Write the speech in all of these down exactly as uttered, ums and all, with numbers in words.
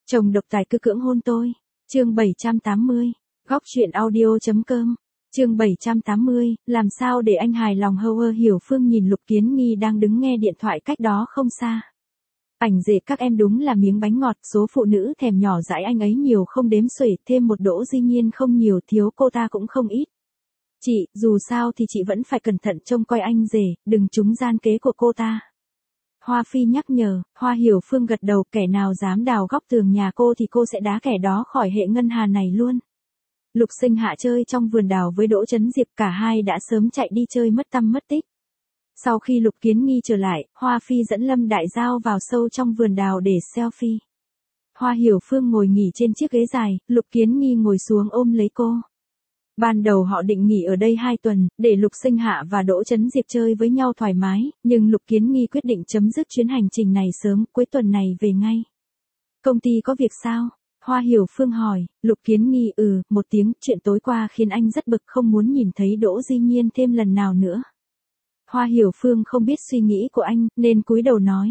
Chồng độc tài cứ cưỡng hôn tôi. Chương bảy trăm tám mươi. Góc truyện audio.com. Chương bảy trăm tám mươi, làm sao để anh hài lòng Howard Hiểu Phương nhìn Lục Kiến Nghi đang đứng nghe điện thoại cách đó không xa. Ảnh dệt các em đúng là miếng bánh ngọt, số phụ nữ thèm nhỏ dãi anh ấy nhiều không đếm xuể, thêm một Đỗ Di Nhiên không nhiều, thiếu cô ta cũng không ít. Chị, dù sao thì chị vẫn phải cẩn thận trông coi anh rể, đừng trúng gian kế của cô ta. Hoa Phi nhắc nhở. Hoa Hiểu Phương gật đầu, kẻ nào dám đào góc tường nhà cô thì cô sẽ đá kẻ đó khỏi hệ ngân hà này luôn. Lục Sinh Hạ chơi trong vườn đào với Đỗ Chấn Diệp, cả hai đã sớm chạy đi chơi mất tăm mất tích. Sau khi Lục Kiến Nghi trở lại, Hoa Phi dẫn Lâm Đại Giao vào sâu trong vườn đào để selfie. Hoa Hiểu Phương ngồi nghỉ trên chiếc ghế dài, Lục Kiến Nghi ngồi xuống ôm lấy cô. Ban đầu họ định nghỉ ở đây hai tuần, để Lục Sinh Hạ và Đỗ Chấn Diệp chơi với nhau thoải mái, nhưng Lục Kiến Nghi quyết định chấm dứt chuyến hành trình này sớm, cuối tuần này về ngay. Công ty có việc sao? Hoa Hiểu Phương hỏi. Lục Kiến Nghi ừ, một tiếng, chuyện tối qua khiến anh rất bực, không muốn nhìn thấy Đỗ Di Nhiên thêm lần nào nữa. Hoa Hiểu Phương không biết suy nghĩ của anh, nên cúi đầu nói.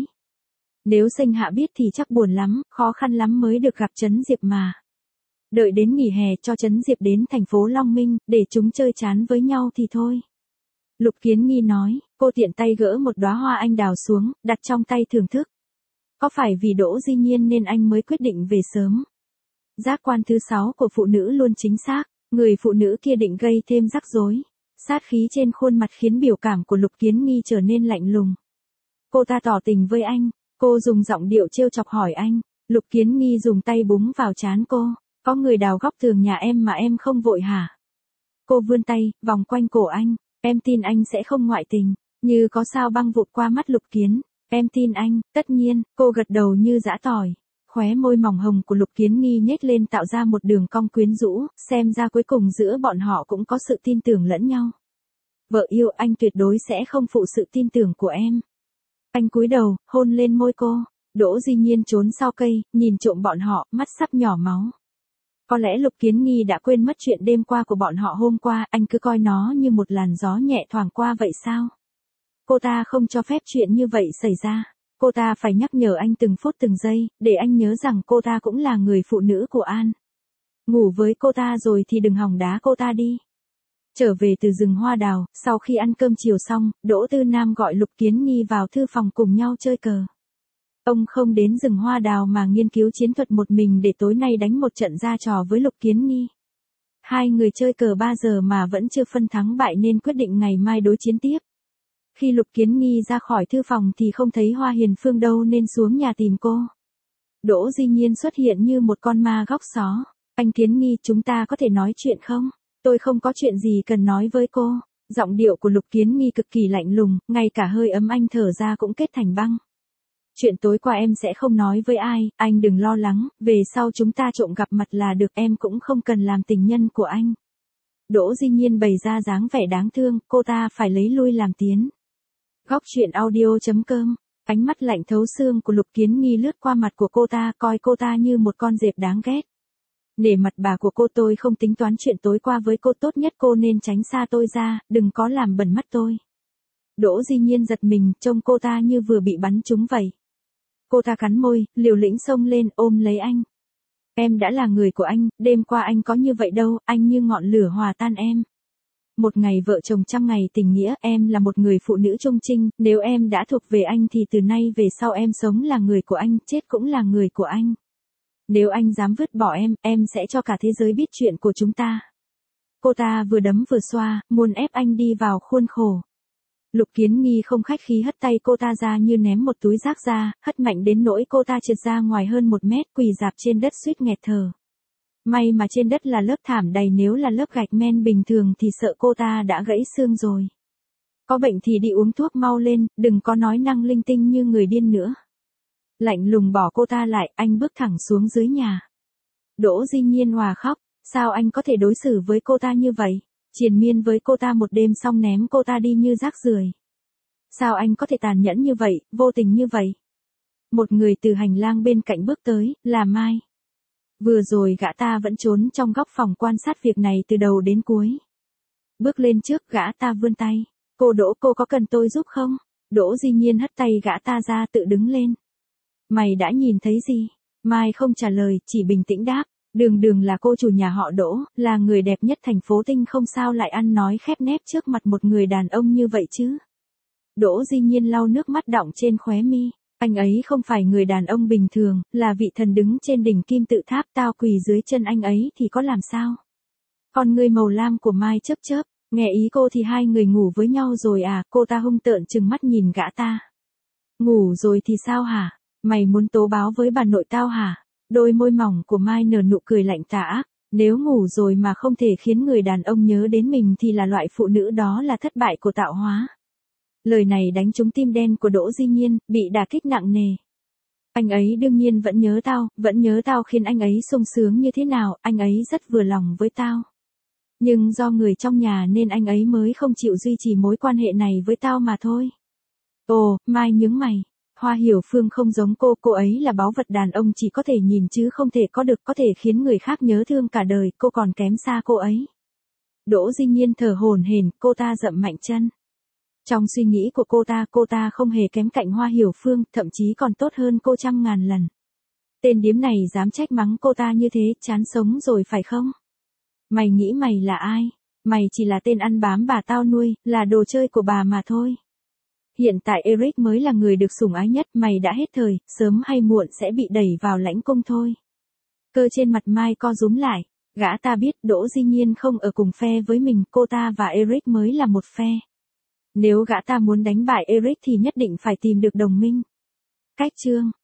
Nếu Sinh Hạ biết thì chắc buồn lắm, khó khăn lắm mới được gặp Chấn Diệp mà. Đợi đến nghỉ hè cho Chấn Diệp đến thành phố Long Minh, để chúng chơi chán với nhau thì thôi. Lục Kiến Nghi nói. Cô tiện tay gỡ một đóa hoa anh đào xuống, đặt trong tay thưởng thức. Có phải vì Đỗ Di Nhiên nên anh mới quyết định về sớm? Giác quan thứ sáu của phụ nữ luôn chính xác, người phụ nữ kia định gây thêm rắc rối. Sát khí trên khuôn mặt khiến biểu cảm của Lục Kiến Nghi trở nên lạnh lùng. Cô ta tỏ tình với anh, cô dùng giọng điệu trêu chọc hỏi anh. Lục Kiến Nghi dùng tay búng vào trán cô. Có người đào góc tường nhà em mà em không vội hả? Cô vươn tay, vòng quanh cổ anh. Em tin anh sẽ không ngoại tình. Như có sao băng vụt qua mắt Lục Kiến. Em tin anh, tất nhiên, cô gật đầu như giã tỏi. Khóe môi mỏng hồng của Lục Kiến Nghi nhếch lên tạo ra một đường cong quyến rũ, xem ra cuối cùng giữa bọn họ cũng có sự tin tưởng lẫn nhau. Vợ yêu, anh tuyệt đối sẽ không phụ sự tin tưởng của em. Anh cúi đầu, hôn lên môi cô. Đỗ Di Nhiên trốn sau cây, nhìn trộm bọn họ, mắt sắp nhỏ máu. Có lẽ Lục Kiến Nghi đã quên mất chuyện đêm qua của bọn họ hôm qua, anh cứ coi nó như một làn gió nhẹ thoảng qua vậy sao? Cô ta không cho phép chuyện như vậy xảy ra. Cô ta phải nhắc nhở anh từng phút từng giây, để anh nhớ rằng cô ta cũng là người phụ nữ của An. Ngủ với cô ta rồi thì đừng hòng đá cô ta đi. Trở về từ rừng hoa đào, sau khi ăn cơm chiều xong, Đỗ Tư Nam gọi Lục Kiến Nghi vào thư phòng cùng nhau chơi cờ. Ông không đến rừng hoa đào mà nghiên cứu chiến thuật một mình để tối nay đánh một trận ra trò với Lục Kiến Nghi. Hai người chơi cờ ba giờ mà vẫn chưa phân thắng bại nên quyết định ngày mai đối chiến tiếp. Khi Lục Kiến Nghi ra khỏi thư phòng thì không thấy Hoa Hiền Phương đâu nên xuống nhà tìm cô. Đỗ Di Nhiên xuất hiện như một con ma góc xó. Anh Kiến Nghi, chúng ta có thể nói chuyện không? Tôi không có chuyện gì cần nói với cô. Giọng điệu của Lục Kiến Nghi cực kỳ lạnh lùng, ngay cả hơi ấm anh thở ra cũng kết thành băng. Chuyện tối qua em sẽ không nói với ai, anh đừng lo lắng, về sau chúng ta trộm gặp mặt là được, em cũng không cần làm tình nhân của anh. Đỗ Di Nhiên bày ra dáng vẻ đáng thương, cô ta phải lấy lui làm tiến. Góc truyện audio.com. Ánh mắt lạnh thấu xương của Lục Kiến Nghi lướt qua mặt của cô ta, coi cô ta như một con dẹp đáng ghét. Nể mặt bà của cô, tôi không tính toán chuyện tối qua với cô, tốt nhất cô nên tránh xa tôi ra, đừng có làm bẩn mắt tôi. Đỗ Di Nhiên giật mình, trông cô ta như vừa bị bắn trúng vậy. Cô ta cắn môi, liều lĩnh xông lên ôm lấy anh. Em đã là người của anh, đêm qua anh có như vậy đâu, anh như ngọn lửa hòa tan em. Một ngày vợ chồng trăm ngày tình nghĩa, em là một người phụ nữ trung trinh, nếu em đã thuộc về anh thì từ nay về sau em sống là người của anh, chết cũng là người của anh. Nếu anh dám vứt bỏ em, em sẽ cho cả thế giới biết chuyện của chúng ta. Cô ta vừa đấm vừa xoa, muốn ép anh đi vào khuôn khổ. Lục Kiến Nghi không khách khí hất tay cô ta ra như ném một túi rác ra, hất mạnh đến nỗi cô ta trượt ra ngoài hơn một mét, quỳ rạp trên đất suýt nghẹt thở. May mà trên đất là lớp thảm dày, nếu là lớp gạch men bình thường thì sợ cô ta đã gãy xương rồi. Có bệnh thì đi uống thuốc mau lên, đừng có nói năng linh tinh như người điên nữa. Lạnh lùng bỏ cô ta lại, anh bước thẳng xuống dưới nhà. Đỗ Di Nhiên hòa khóc, sao anh có thể đối xử với cô ta như vậy? Triền miên với cô ta một đêm xong ném cô ta đi như rác rưởi. Sao anh có thể tàn nhẫn như vậy, vô tình như vậy? Một người từ hành lang bên cạnh bước tới, là Mai. Vừa rồi gã ta vẫn trốn trong góc phòng quan sát việc này từ đầu đến cuối. Bước lên trước, gã ta vươn tay. Cô Đỗ, cô có cần tôi giúp không? Đỗ Di Nhiên hất tay gã ta ra, tự đứng lên. Mày đã nhìn thấy gì? Mai không trả lời, chỉ bình tĩnh đáp. Đường Đường là cô chủ nhà họ Đỗ, là người đẹp nhất thành phố Tinh, không sao lại ăn nói khép nép trước mặt một người đàn ông như vậy chứ. Đỗ Di Nhiên lau nước mắt đọng trên khóe mi. Anh ấy không phải người đàn ông bình thường, là vị thần đứng trên đỉnh kim tự tháp, tao quỳ dưới chân anh ấy thì có làm sao. Con ngươi màu lam của Mai chớp chớp, nghe ý cô thì hai người ngủ với nhau rồi à, cô ta hung tợn trừng mắt nhìn gã ta. Ngủ rồi thì sao hả? Mày muốn tố báo với bà nội tao hả? Đôi môi mỏng của Mai nở nụ cười lạnh tà ác, nếu ngủ rồi mà không thể khiến người đàn ông nhớ đến mình thì là loại phụ nữ đó là thất bại của tạo hóa. Lời này đánh trúng tim đen của Đỗ Di Nhiên, bị đả kích nặng nề. Anh ấy đương nhiên vẫn nhớ tao, vẫn nhớ tao khiến anh ấy sung sướng như thế nào, anh ấy rất vừa lòng với tao. Nhưng do người trong nhà nên anh ấy mới không chịu duy trì mối quan hệ này với tao mà thôi. Ồ, Mai nhướng mày. Hoa Hiểu Phương không giống cô, cô ấy là báu vật đàn ông chỉ có thể nhìn chứ không thể có được, có thể khiến người khác nhớ thương cả đời, cô còn kém xa cô ấy. Đỗ Di Nhiên thở hổn hển, cô ta dậm mạnh chân. Trong suy nghĩ của cô ta, cô ta không hề kém cạnh Hoa Hiểu Phương, thậm chí còn tốt hơn cô trăm ngàn lần. Tên điếm này dám trách mắng cô ta như thế, chán sống rồi phải không? Mày nghĩ mày là ai? Mày chỉ là tên ăn bám bà tao nuôi, là đồ chơi của bà mà thôi. Hiện tại Eric mới là người được sủng ái nhất, mày đã hết thời, sớm hay muộn sẽ bị đẩy vào lãnh cung thôi. Cơ trên mặt Mai co rúm lại, gã ta biết Đỗ Di Nhiên không ở cùng phe với mình, cô ta và Eric mới là một phe. Nếu gã ta muốn đánh bại Eric thì nhất định phải tìm được đồng minh. Cách chương